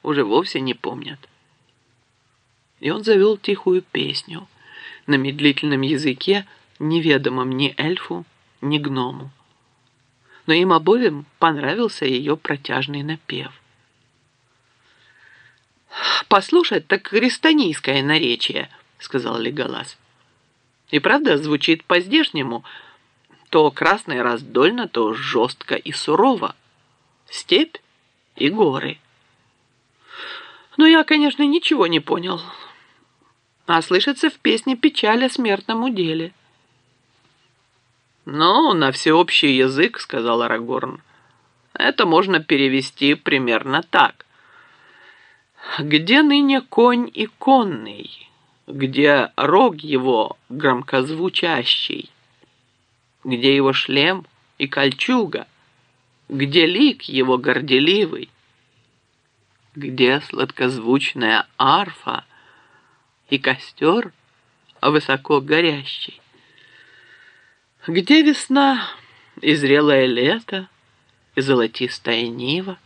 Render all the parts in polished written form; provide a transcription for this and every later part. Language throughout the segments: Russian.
уже вовсе не помнят. И он завел тихую песню на медлительном языке, неведомом ни эльфу, ни гному. Но им обоим понравился ее протяжный напев. «Послушать, так рестанийское наречие», — сказал Леголас. «И правда звучит по-здешнему, то красно и раздольно, то жестко и сурово. Степь и горы». Но я, конечно, ничего не понял. А слышится в песне печаль о смертном уделе. «Ну, на всеобщий язык, — сказал Арагорн, — это можно перевести примерно так. Где ныне конь и конный? Где рог его громкозвучащий? Где его шлем и кольчуга? Где лик его горделивый? Где сладкозвучная арфа и костер высоко горящий? Где весна и зрелое лето, и золотистая нива?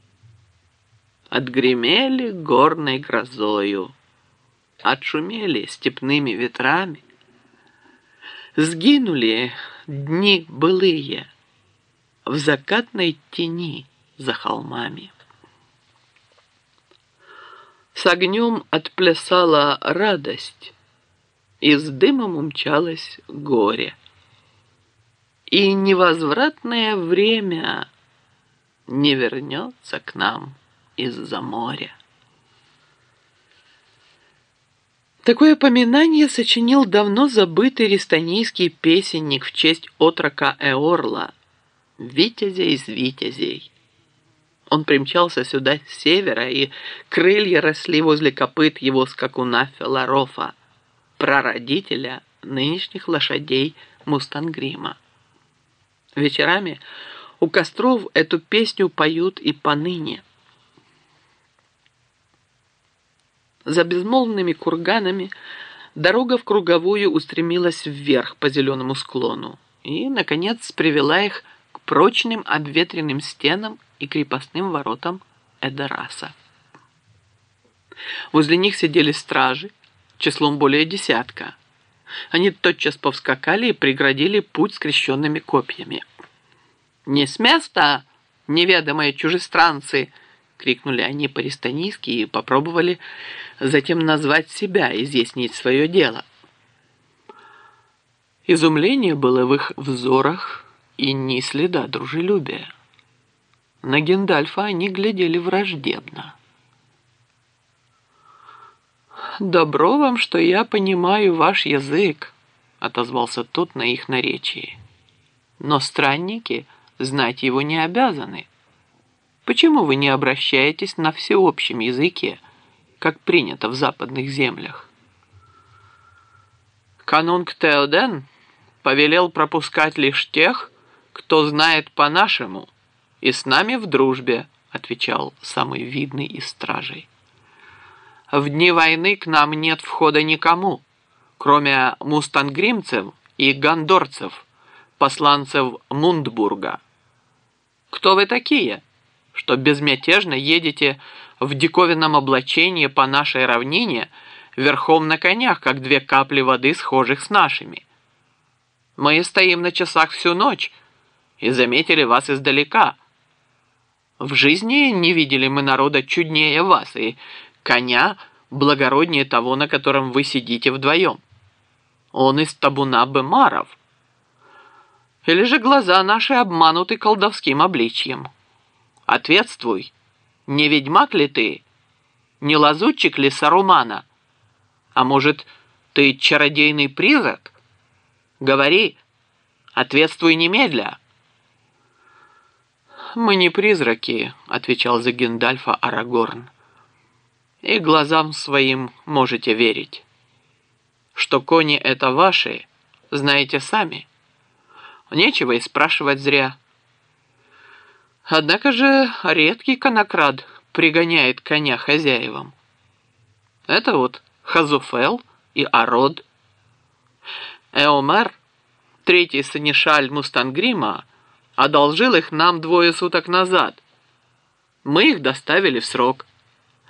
Отгремели горной грозою, отшумели степными ветрами, сгинули дни былые в закатной тени за холмами. С огнем отплясала радость, и с дымом умчалось горе. И невозвратное время не вернется к нам из-за моря. Такое поминание сочинил давно забытый рестанийский песенник в честь отрока Эорла, витязя из витязей. Он примчался сюда с севера, и крылья росли возле копыт его скакуна Феларофа, прародителя нынешних лошадей Мустангрима. Вечерами у костров эту песню поют и поныне. За безмолвными курганами дорога в круговую устремилась вверх по зеленому склону и, наконец, привела их к прочным обветренным стенам и крепостным воротам Эдераса. Возле них сидели стражи, числом более десятка. Они тотчас повскакали и преградили путь скрещенными копьями. «Не с места, неведомые чужестранцы!» — крикнули они по-рестанийски и попробовали затем назвать себя, изъяснить свое дело. Изумление было в их взорах и ни следа дружелюбия. На Гендальфа они глядели враждебно. «Добро вам, что я понимаю ваш язык», — отозвался тот на их наречии. «Но странники знать его не обязаны. Почему вы не обращаетесь на всеобщем языке, как принято в западных землях?» «Канунг Теоден повелел пропускать лишь тех, кто знает по-нашему, и с нами в дружбе», — отвечал самый видный из стражей. «В дни войны к нам нет входа никому, кроме мустангримцев и гандорцев, посланцев Мундбурга. Кто вы такие, что безмятежно едете в диковинном облачении по нашей равнине верхом на конях, как две капли воды, схожих с нашими? Мы стоим на часах всю ночь и заметили вас издалека. В жизни не видели мы народа чуднее вас и коня благороднее того, на котором вы сидите вдвоем. Он из табуна бемаров. Или же глаза наши обмануты колдовским обличьем? Ответствуй, не ведьмак ли ты? Не лазутчик ли Сарумана? А может, ты чародейный призрак? Говори, ответствуй немедля». «Мы не призраки», — отвечал за Гендальфа Арагорн. «И глазам своим можете верить. Что кони это ваши, знаете сами. Нечего и спрашивать зря. Однако же редкий конокрад пригоняет коня хозяевам. Это вот Хазуфел и Арод. Эомер, третий сенешаль Мустангрима, одолжил их нам 2 суток назад. Мы их доставили в срок.